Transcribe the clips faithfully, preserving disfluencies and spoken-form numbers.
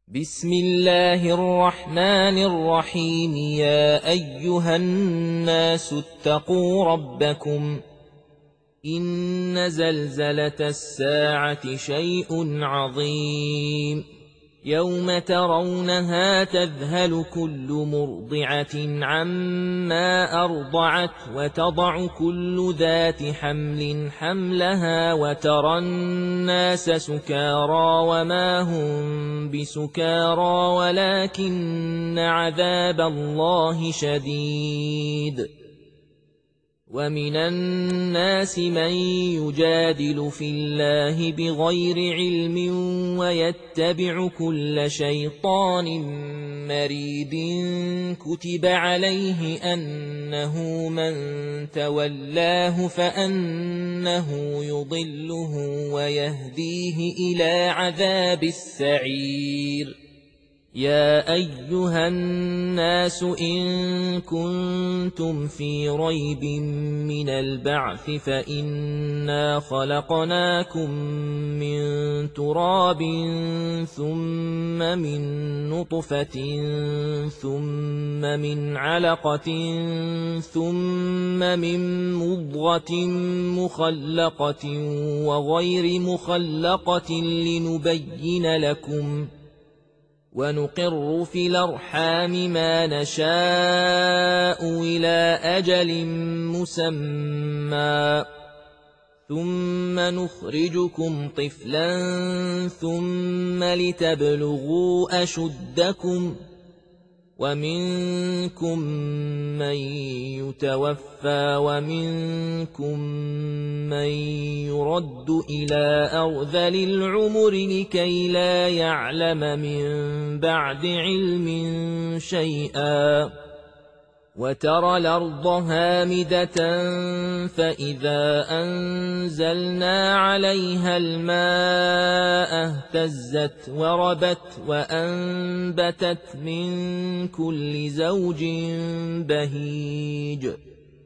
بسم الله الرحمن الرحيم. يا أيها الناس اتقوا ربكم إن زلزلة الساعة شيء عظيم يوم ترونها تذهل كل مرضعة عما أرضعت وتضع كل ذات حمل حملها وترى الناس سكارى وما هم بسكارى ولكن عذاب الله شديد. ومن الناس من يجادل في الله بغير علم ويتبع كل شيطان مريد كتب عليه أنه من تولاه فأنه يضله ويهديه إلى عذاب السعير. يا أيها الناس إن كنتم في ريب من البعث فإنا خلقناكم من تراب ثم من نطفة ثم من علقة ثم من مضغة مخلقة وغير مخلقة لنبين لكم ونقر في الأرحام ما نشاء إلى أجل مسمى ثم نخرجكم طفلا ثم لتبلغوا أشدكم ومنكم من يتوفى ومنكم من يرد إلى أرذل العمر لكي لا يعلم من بعد علم شيئا. وترى الأرض هامدة فإذا أنزلنا عليها الماء اهتزت وربت وأنبتت من كل زوج بهيج.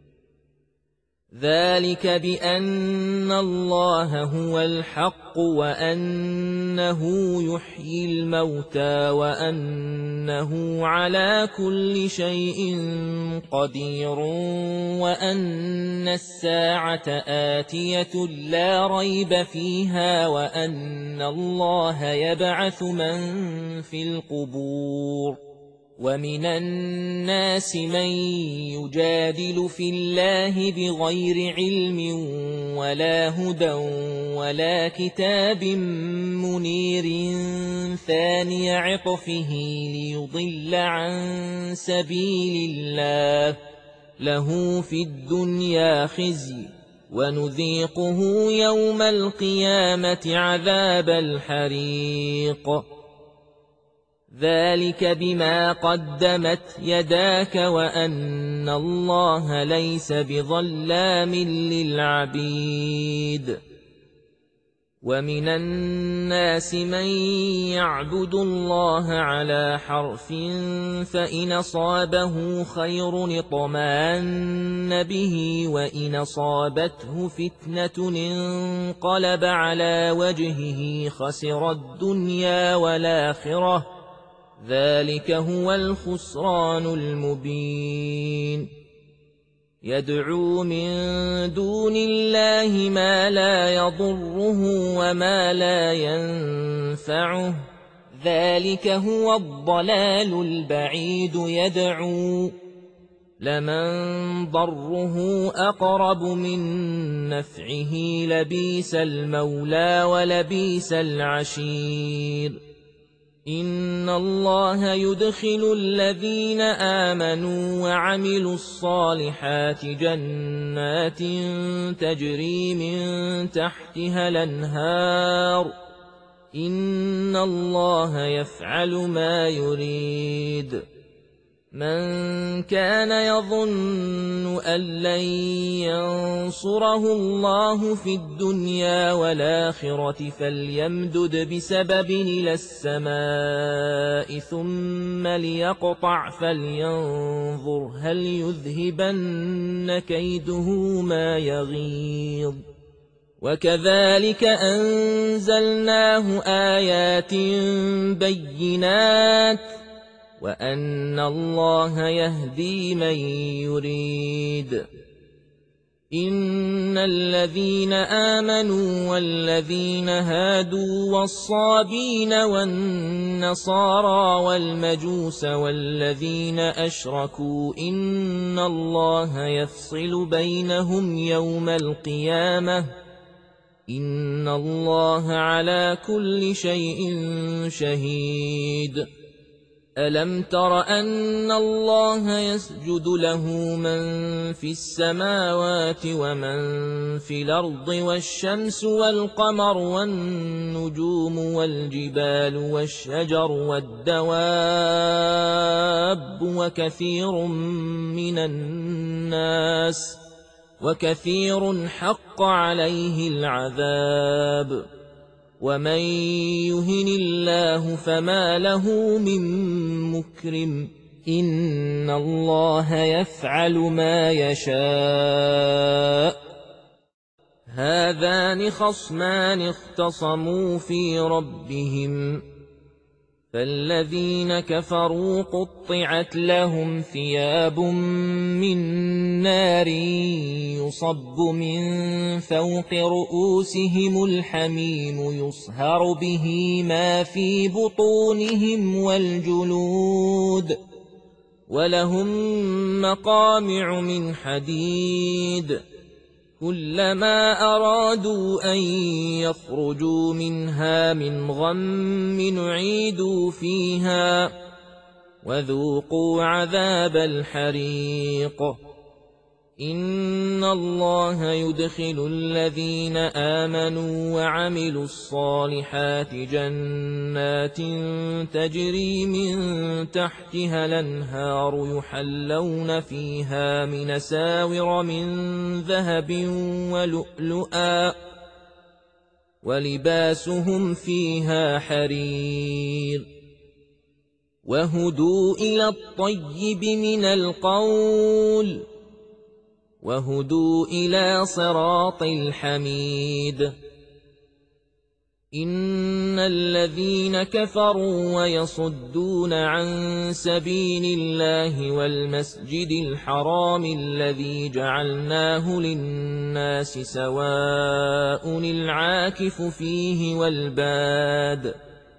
ذلك بأن الله هو الحق وأنه يحيي الموتى وأنه على كل شيء قدير وأن الساعة آتية لا ريب فيها وأن الله يبعث من في القبور. ومن الناس من يجادل في الله بغير علم ولا هدى ولا كتاب منير ثاني عطفه ليضل عن سبيل الله له في الدنيا خزي ونذيقه يوم القيامة عذاب الحريق. ذلك بما قدمت يداك وأن الله ليس بظلام للعبيد. ومن الناس من يعبد الله على حرف فإن أصابه خير اطمأن به وإن أصابته فتنة انقلب على وجهه خسر الدنيا والآخرة ذلك هو الخسران المبين. يدعو من دون الله ما لا يضره وما لا ينفعه ذلك هو الضلال البعيد. يدعو لمن ضره أقرب من نفعه لبئس المولى ولبئس العشير. إن الله يدخل الذين آمنوا وعملوا الصالحات جنات تجري من تحتها الأنهار إن الله يفعل ما يريد. من كان يظن أن لن ينصره الله في الدنيا والآخرة فليمدد بسبب إلى السماء ثم ليقطع فلينظر هل يذهبن كيده ما يغيظ. وكذلك أنزلناه آيات بينات وأن الله يهدي من يريد. إن الذين آمنوا والذين هادوا والصابين والنصارى والمجوس والذين أشركوا إن الله يفصل بينهم يوم القيامة إن الله على كل شيء شهيد. ألم تر أن الله يسجد له من في السماوات ومن في الأرض والشمس والقمر والنجوم والجبال والشجر والدواب وكثير من الناس وكثير حق عليه العذاب ومن يهن الله فما له من مكرم إن الله يفعل ما يشاء. هذان خصمان اختصموا في ربهم فالذين كفروا قطعت لهم ثياب من نار يصب من فوق رؤوسهم الحميم يصهر به ما في بطونهم والجلود ولهم مقامع من حديد كلما أرادوا أن يخرجوا منها من غم نعيدوا فيها وذوقوا عذاب الحريق. إن الله يدخل الذين آمنوا وعملوا الصالحات جنات تجري من تحتها الأنهار يحلون فيها من أساور من ذهب ولؤلؤا ولباسهم فيها حرير وهدوا إلى الطيب من القول وهدوا إلى صراط الحميد. إن الذين كفروا ويصدون عن سبيل الله والمسجد الحرام الذي جعلناه للناس سواء العاكف فيه والباد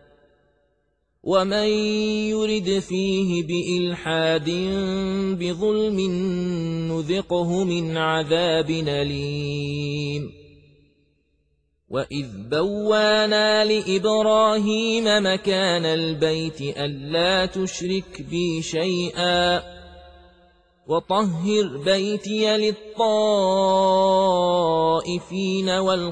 ومن يرد فيه بإلحاد بظلم نذقه من عذاب أليم. وإذ بوانا لإبراهيم مكان البيت ألا تشرك بي شيئا وطهر بيتي للطائفين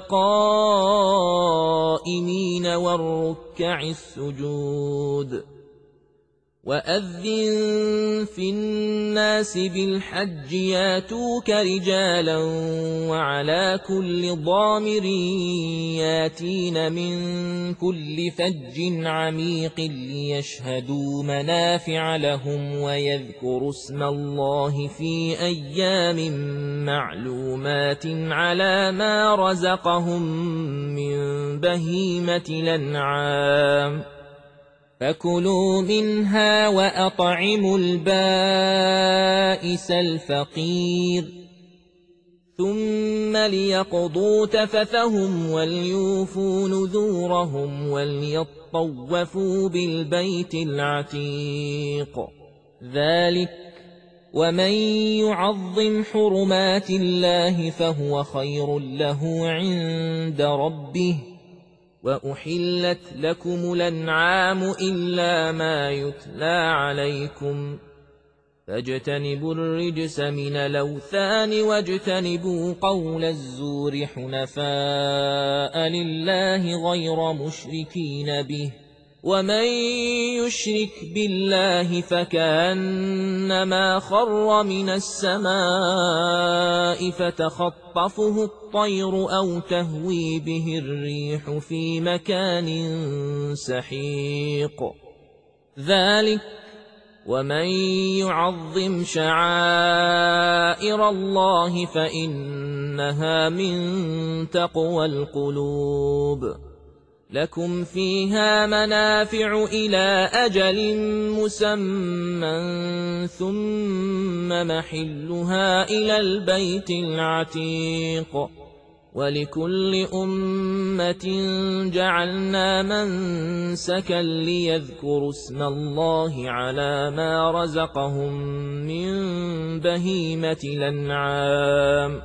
والقائمين والركع السجود. وأذن في الناس بالحج ياتوك رجالا وعلى كل ضامر ياتين من كل فج عميق ليشهدوا منافع لهم ويذكروا اسم الله في أيام معلومات على ما رزقهم من بهيمة الأنعام فكلوا منها وأطعموا البائس الفقير ثم ليقضوا تفثهم وليوفوا نذورهم وليطوفوا بالبيت العتيق. ذلك ومن يعظم حرمات الله فهو خير له عند ربه. وأحلت لكم الأنعام إلا ما يتلى عليكم فاجتنبوا الرجس من الأوثان واجتنبوا قول الزور حنفاء لله غير مشركين به ومن يشرك بالله فكأنما خر من السماء فتخطفه الطير أو تهوي به الريح في مكان سحيق. ذلك ومن يعظم شعائر الله فإن إنها من تقوى القلوب. لكم فيها منافع إلى أجل مسمى ثم محلها إلى البيت العتيق. ولكل أمة جعلنا منسكا ليذكروا اسم الله على ما رزقهم من بهيمة الأنعام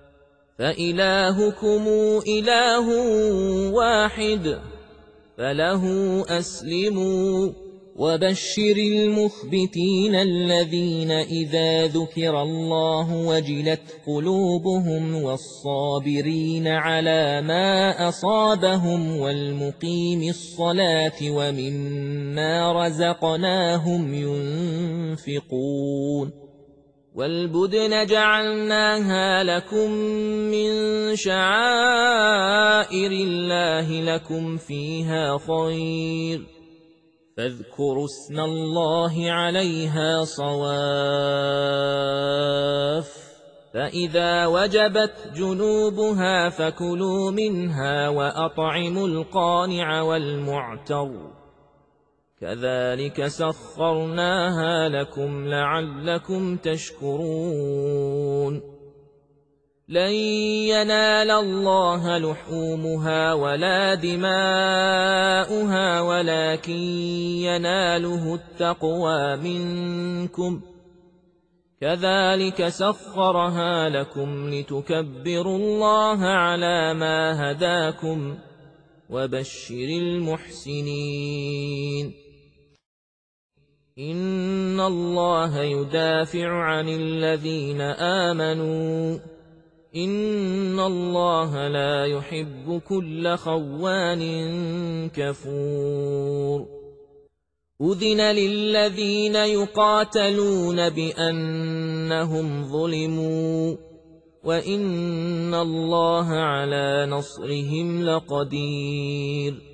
فإلهكم إله واحد فله أسلموا. وبشر المخبتين الذين إذا ذكر الله وجلت قلوبهم والصابرين على ما أصابهم والمقيم الصلاة ومما رزقناهم ينفقون. والبدن جعلناها لكم من شعائر الله لكم فيها خير فاذكروا اسم الله عليها صواف. فإذا وجبت جنوبها فكلوا منها وأطعموا القانع والمعتر كذلك سخرناها لكم لعلكم تشكرون. لن ينال الله لحومها ولا دماؤها ولكن يناله التقوى منكم كذلك سخرها لكم لتكبروا الله على ما هداكم وبشر المحسنين. إن الله يدافع عن الذين آمنوا إن الله لا يحب كل خوان كفور. أذن للذين يقاتلون بأنهم ظلموا وإن الله على نصرهم لقدير.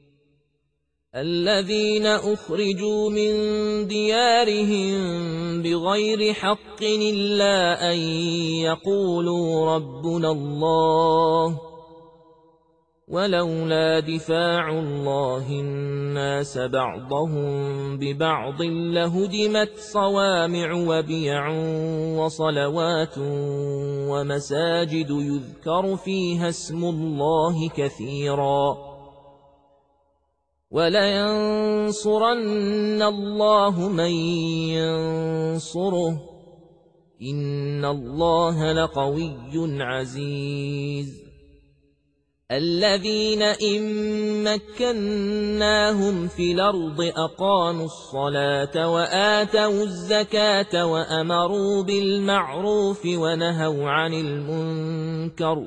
الذين أخرجوا من ديارهم بغير حق إلا أن يقولوا ربنا الله ولولا دفاع الله الناس بعضهم ببعض لهدمت صوامع وبيع وصلوات ومساجد يذكر فيها اسم الله كثيرا ولينصرن الله من ينصره إن الله لقوي عزيز. الذين إن مكناهم في الأرض أقاموا الصلاة وآتوا الزكاة وأمروا بالمعروف ونهوا عن المنكر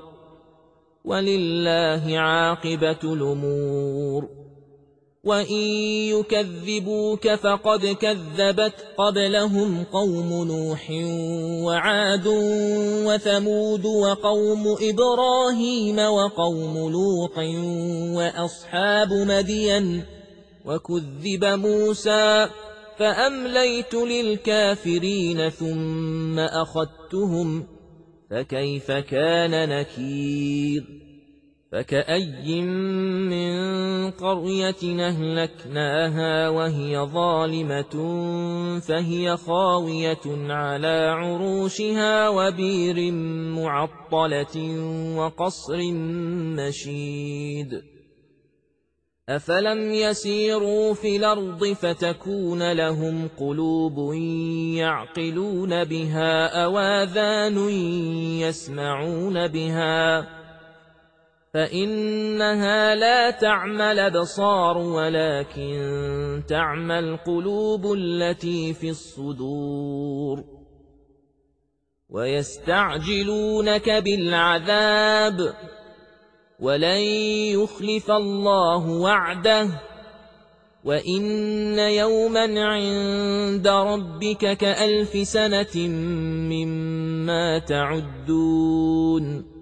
ولله عاقبة الأمور. وإن يكذبوك فقد كذبت قبلهم قوم نوح وعاد وثمود وقوم إبراهيم وقوم لوط وأصحاب مدين وكذب موسى فأمليت للكافرين ثم أخذتهم فكيف كان نكير. فكأي من قرية أهلكناها وهي ظالمة فهي خاوية على عروشها وبير معطلة وقصر مشيد. أفلم يسيروا في الأرض فتكون لهم قلوب يعقلون بها أو آذان يسمعون بها فإنها لا تعمى الأبصار ولكن تعمى القلوب التي في الصدور. ويستعجلونك بالعذاب ولن يخلف الله وعده وإن يوما عند ربك كألف سنة مما تعدون.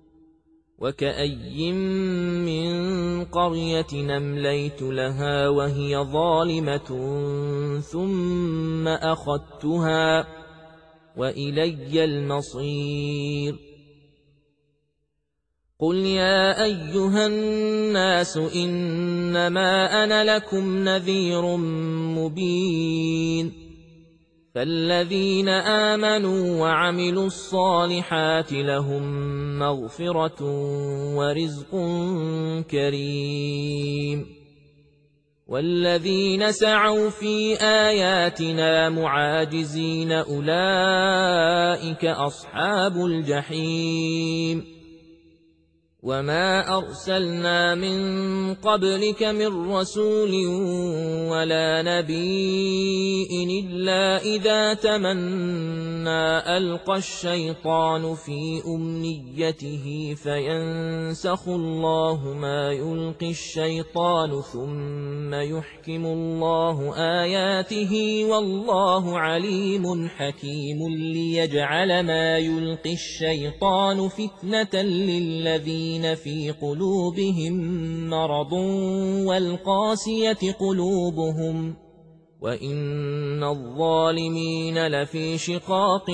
وكأي من قرية أمليت لها وهي ظالمة ثم أخذتها وإلي المصير. قل يا أيها الناس إنما أنا لكم نذير مبين فالذين آمنوا وعملوا الصالحات لهم مغفرة ورزق كريم والذين سعوا في آياتنا معاجزين أولئك أصحاب الجحيم وما أرسلنا من قبلك من رسول ولا نبي إلا إذا تمنى ألقى الشيطان في أمنيته فينسخ الله ما يلقي الشيطان ثم يحكم الله آياته والله عليم حكيم ليجعل ما يلقي الشيطان فتنة للذين في قلوبهم مرض والقاسية قلوبهم وإن الظالمين لفي شقاق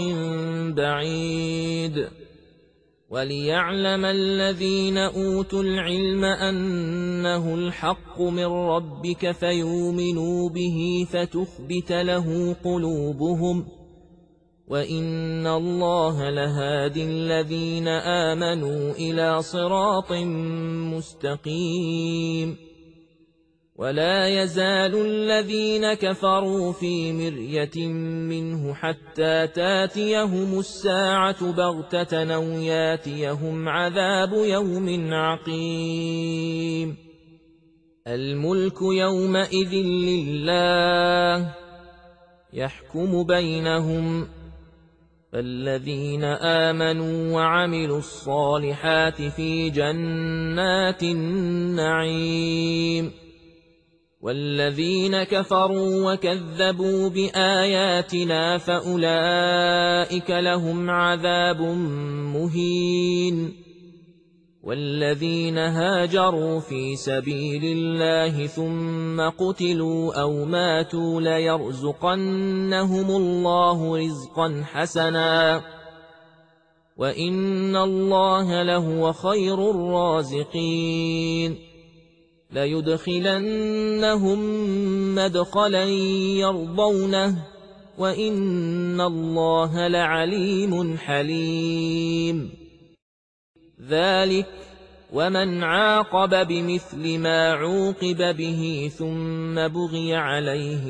بعيد وليعلم الذين أوتوا العلم أنه الحق من ربك فيؤمنوا به فتخبت له قلوبهم وإن الله لهادي الذين آمنوا إلى صراط مستقيم ولا يزال الذين كفروا في مرية منه حتى تاتيهم الساعة بغتة أو ياتيهم عذاب يوم عقيم الملك يومئذ لله يحكم بينهم فالذين آمنوا وعملوا الصالحات في جنات النعيم والذين كفروا وكذبوا بآياتنا فأولئك لهم عذاب مهين والذين هاجروا في سبيل الله ثم قتلوا أو ماتوا ليرزقنهم الله رزقا حسنا وإن الله لهو خير الرازقين ليدخلنهم مدخلا يرضونه وإن الله لعليم حليم ذلك ومن عاقب بمثل ما عوقب به ثم بغي عليه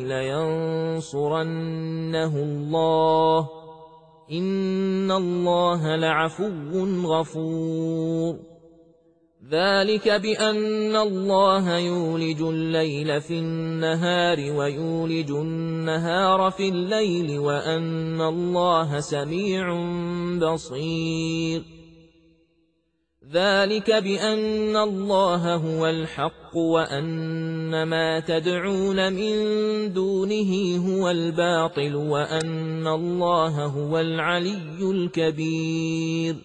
لينصرنه الله إن الله لعفو غفور ذلك بأن الله يولج الليل في النهار ويولج النهار في الليل وأن الله سميع بصير ذلك بأن الله هو الحق وأن ما تدعون من دونه هو الباطل وأن الله هو العلي الكبير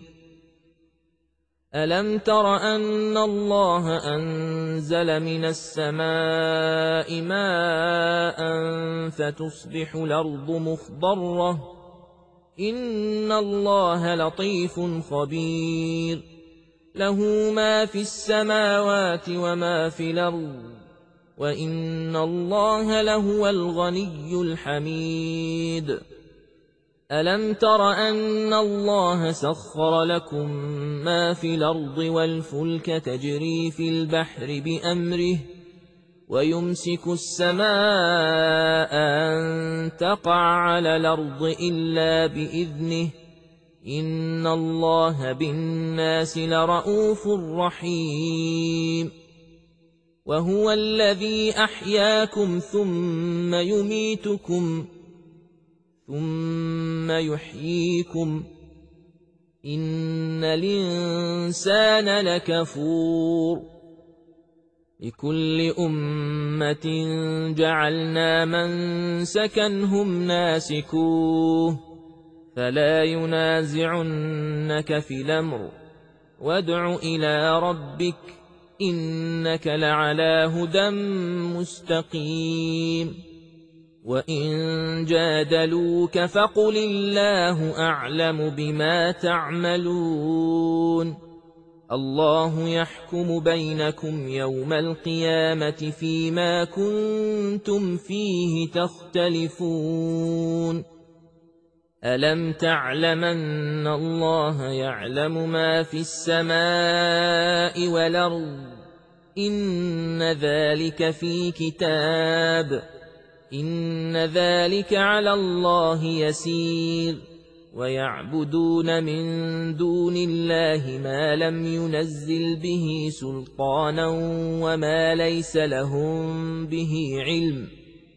ألم تر أن الله أنزل من السماء ماء فتصبح الأرض مخضرة إن الله لطيف خبير له ما في السماوات وما في الأرض وإن الله لهو الغني الحميد ألم تر أن الله سخر لكم ما في الأرض والفلك تجري في البحر بأمره ويمسك السماء أن تقع على الأرض إلا بإذنه إن الله بالناس لرءوف رحيم وهو الذي أحياكم ثم يميتكم ثم يحييكم إن الإنسان لكفور لكل أمة جعلنا منسكا هم ناسكوه فلا ينازعنك في الأمر وادع إلى ربك إنك لعلى هدى مستقيم وإن جادلوك فقل الله أعلم بما تعملون الله يحكم بينكم يوم القيامة فيما كنتم فيه تختلفون ألم تعلمن الله يعلم ما في السماء والأرض إن ذلك في كتاب إن ذلك على الله يسير ويعبدون من دون الله ما لم ينزل به سلطانا وما ليس لهم به علم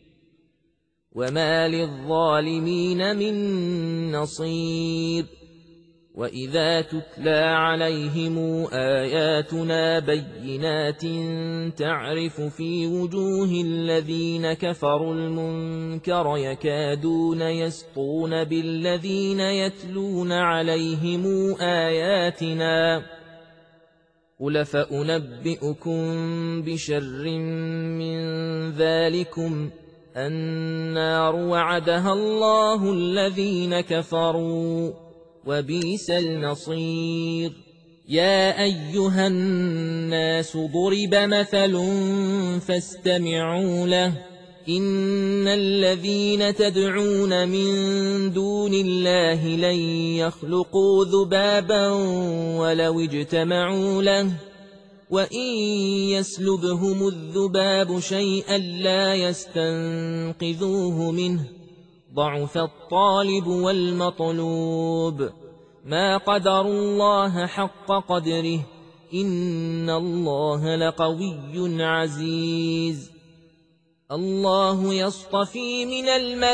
وما للظالمين من نصير وإذا تتلى عليهم آياتنا بينات تعرف في وجوه الذين كفروا المنكر يكادون يسطون بالذين يتلون عليهم آياتنا قل فأنبئكم بشر من ذلكم النار وعدها الله الذين كفروا وبئس المصير يا أيها الناس ضرب مثل فاستمعوا له إن الذين تدعون من دون الله لن يخلقوا ذبابا ولو اجتمعوا له وإن يسلبهم الذباب شيئا لا يستنقذوه منه ضعف الطالب والمطلوب ما قدروا الله حق قدره إن الله لقوي عزيز الله يصطفي من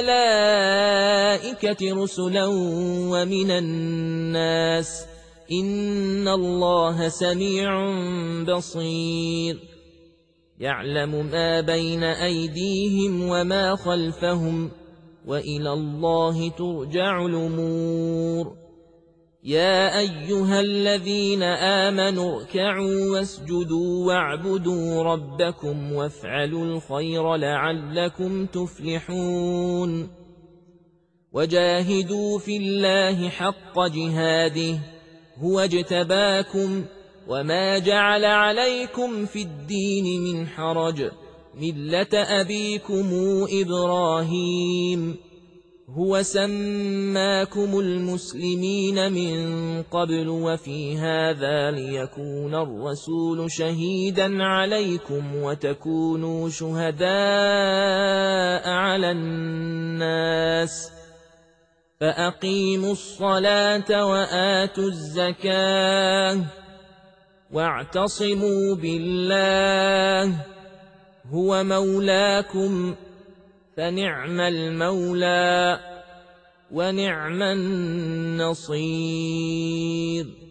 الملائكة رسلا ومن الناس إن الله سميع بصير يعلم ما بين أيديهم وما خلفهم وإلى الله ترجع الأمور يا أيها الذين آمنوا اركعوا واسجدوا واعبدوا ربكم وافعلوا الخير لعلكم تفلحون وجاهدوا في الله حق جهاده هو اجتباكم وما جعل عليكم في الدين من حرج ملة أبيكم إبراهيم هو سماكم المسلمين من قبل وفي هذا ليكون الرسول شهيدا عليكم وتكونوا شهداء على الناس فأقيموا الصلاة وآتوا الزكاة واعتصموا بالله هو مولاكم فنعم المولى ونعم النصير